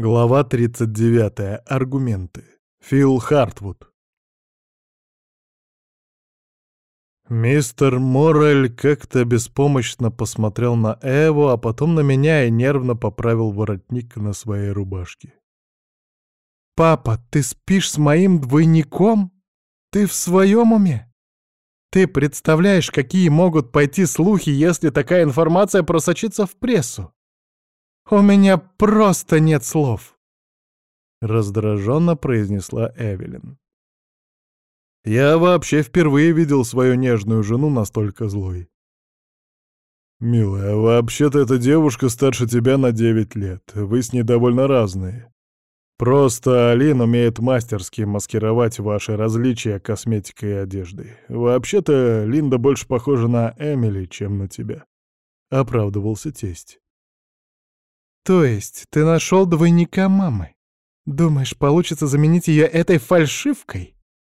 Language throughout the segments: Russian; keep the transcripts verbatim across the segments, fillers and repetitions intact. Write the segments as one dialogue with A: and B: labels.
A: Глава тридцать девятая. Аргументы. Фил Хартвуд. Мистер Моррель как-то беспомощно посмотрел на Эву, а потом на меня и нервно поправил воротник на своей рубашке. «Папа, ты спишь с моим двойником? Ты в своем уме? Ты представляешь, какие могут пойти слухи, если такая информация просочится в прессу? У меня просто нет слов!» Раздраженно произнесла Эвелин. Я вообще впервые видел свою нежную жену настолько злой. «Милая, вообще-то эта девушка старше тебя на девять лет. Вы с ней довольно разные. Просто Алин умеет мастерски маскировать ваши различия косметикой и одеждой. Вообще-то Линда больше похожа на Эмили, чем на тебя», — оправдывался тесть. «То есть ты нашел двойника мамы? Думаешь, получится заменить ее этой фальшивкой?»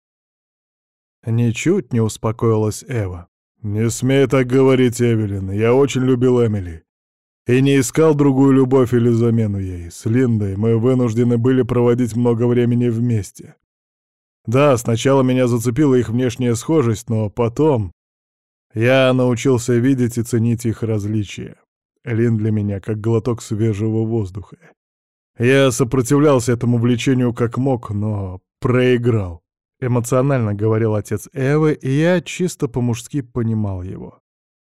A: Ничуть не успокоилась Эва. «Не смей так говорить, Эвелин. Я очень любил Эмили. И не искал другую любовь или замену ей. С Линдой мы вынуждены были проводить много времени вместе. Да, сначала меня зацепила их внешняя схожесть, но потом я научился видеть и ценить их различия. Лин для меня как глоток свежего воздуха. Я сопротивлялся этому влечению как мог, но проиграл. Эмоционально говорил отец Эвы, и я чисто по-мужски понимал его.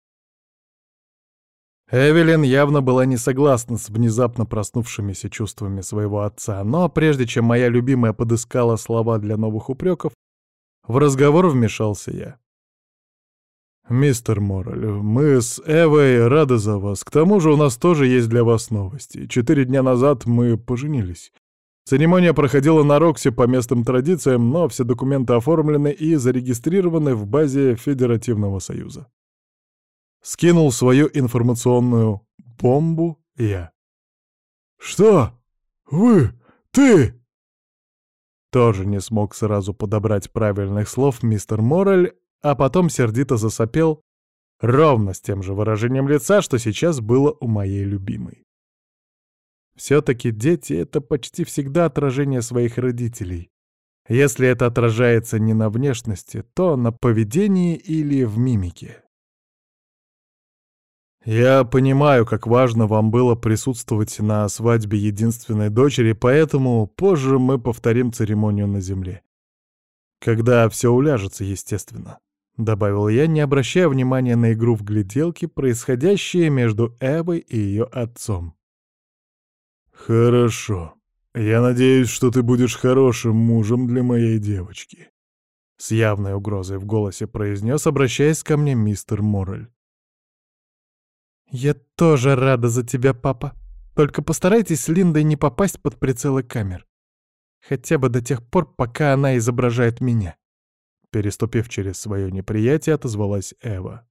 A: Эвелин явно была не согласна с внезапно проснувшимися чувствами своего отца, но прежде чем моя любимая подыскала слова для новых упреков, в разговор вмешался я. «Мистер Моррель, мы с Эвой рады за вас. К тому же у нас тоже есть для вас новости. Четыре дня назад мы поженились. Церемония проходила на Роксе по местным традициям, но все документы оформлены и зарегистрированы в базе Федеративного Союза». Скинул свою информационную бомбу я. «Что? Вы? Ты?» Тоже не смог сразу подобрать правильных слов мистер Моррель, а потом сердито засопел, ровно с тем же выражением лица, что сейчас было у моей любимой. Все-таки дети — это почти всегда отражение своих родителей. Если это отражается не на внешности, то на поведении или в мимике. Я понимаю, как важно вам было присутствовать на свадьбе единственной дочери, поэтому позже мы повторим церемонию на земле. Когда все уляжется, естественно. — добавил я, не обращая внимания на игру в гляделки, происходящее между Эвой и ее отцом. «Хорошо. Я надеюсь, что ты будешь хорошим мужем для моей девочки», — с явной угрозой в голосе произнес, обращаясь ко мне мистер Моррель. «Я тоже рада за тебя, папа. Только постарайтесь с Линдой не попасть под прицелы камер. Хотя бы до тех пор, пока она изображает меня». Переступив через свое неприятие, отозвалась Эва.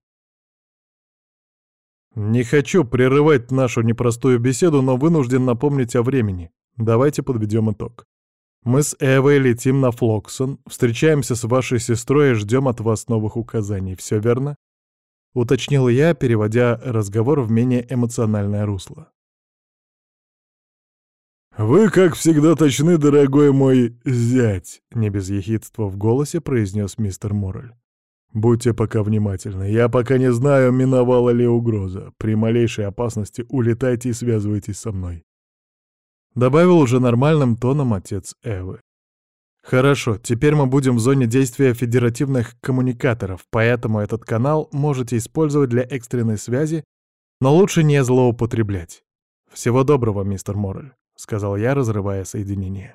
A: «Не хочу прерывать нашу непростую беседу, но вынужден напомнить о времени. Давайте подведем итог. Мы с Эвой летим на Флоксон, встречаемся с вашей сестрой и ждем от вас новых указаний. Все верно?» — уточнил я, переводя разговор в менее эмоциональное русло. «Вы, как всегда, точны, дорогой мой зять», — не без ехидства в голосе произнес мистер Моррель. «Будьте пока внимательны. Я пока не знаю, миновала ли угроза. При малейшей опасности улетайте и связывайтесь со мной», — добавил уже нормальным тоном отец Эвы. «Хорошо, теперь мы будем в зоне действия федеративных коммуникаторов, поэтому этот канал можете использовать для экстренной связи, но лучше не злоупотреблять. Всего доброго, мистер Моррель», — сказал я, разрывая соединение.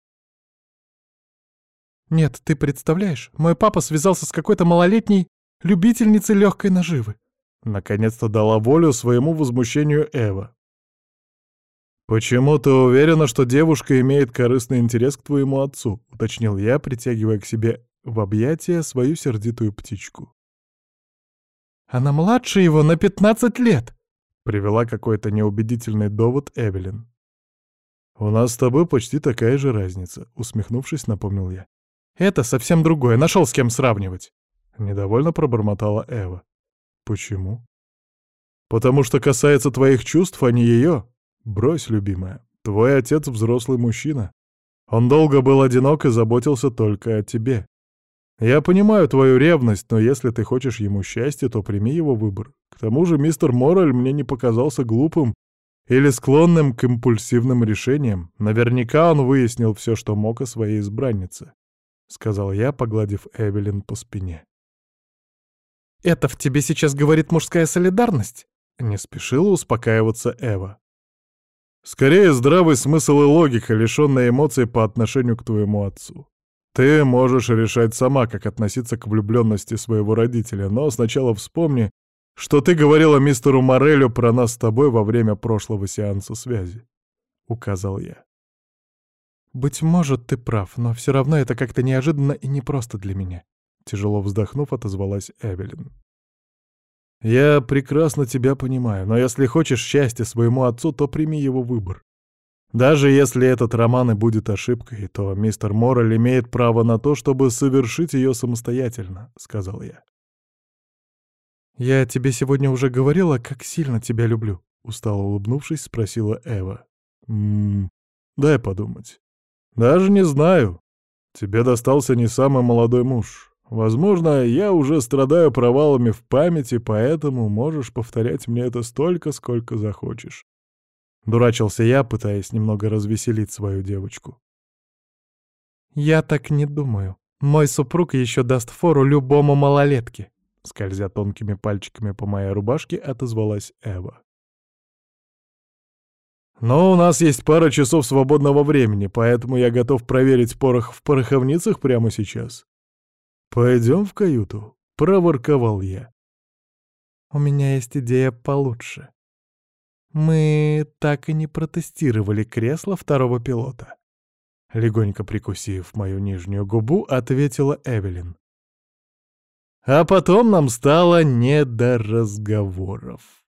A: «Нет, ты представляешь, мой папа связался с какой-то малолетней любительницей легкой наживы». Наконец-то дала волю своему возмущению Эва. «Почему ты уверена, что девушка имеет корыстный интерес к твоему отцу?» — уточнил я, притягивая к себе в объятия свою сердитую птичку. «Она младше его на пятнадцать лет», — привела какой-то неубедительный довод Эвелин. «У нас с тобой почти такая же разница», — усмехнувшись, напомнил я. «Это совсем другое, нашел с кем сравнивать», — недовольно пробормотала Эва. «Почему?» «Потому что касается твоих чувств, а не ее. Брось, любимая. Твой отец взрослый мужчина. Он долго был одинок и заботился только о тебе. Я понимаю твою ревность, но если ты хочешь ему счастья, то прими его выбор. К тому же мистер Моррель мне не показался глупым или склонным к импульсивным решениям. Наверняка он выяснил все, что мог о своей избраннице», — сказал я, погладив Эвелин по спине.
B: «Это в тебе сейчас говорит мужская солидарность?» — не спешила успокаиваться Эва.
A: «Скорее здравый смысл и логика, лишённая эмоций по отношению к твоему отцу. Ты можешь решать сама, как относиться к влюблённости своего родителя, но сначала вспомни, что ты говорила мистеру Моррелю про нас с тобой во время прошлого сеанса связи», — указал я.
B: «Быть может, ты прав, но все равно это как-то неожиданно и непросто для меня», — тяжело вздохнув, отозвалась Эвелин.
A: «Я прекрасно тебя понимаю, но если хочешь счастья своему отцу, то прими его выбор. Даже если этот роман и будет ошибкой, то мистер Моррель имеет право на то, чтобы совершить ее самостоятельно», — сказал я.
B: «Я тебе сегодня уже говорила, как сильно тебя люблю», — устало улыбнувшись, спросила Эва.
A: «Ммм, дай подумать. Даже не знаю. Тебе достался не самый молодой муж. Возможно, я уже страдаю провалами в памяти, поэтому можешь повторять мне это столько, сколько захочешь». Дурачился я, пытаясь немного развеселить свою девочку.
B: «Я так не думаю. Мой супруг еще даст фору любому малолетке», — скользя тонкими пальчиками по моей рубашке, отозвалась Эва.
A: «Но у нас есть пара часов свободного времени, поэтому я готов проверить порох в пороховницах прямо сейчас. Пойдем в каюту», — проворковал я.
B: «У меня есть идея получше. Мы так и не протестировали кресло второго пилота».
A: Легонько прикусив мою нижнюю губу, ответила Эвелин. А потом нам стало не до разговоров.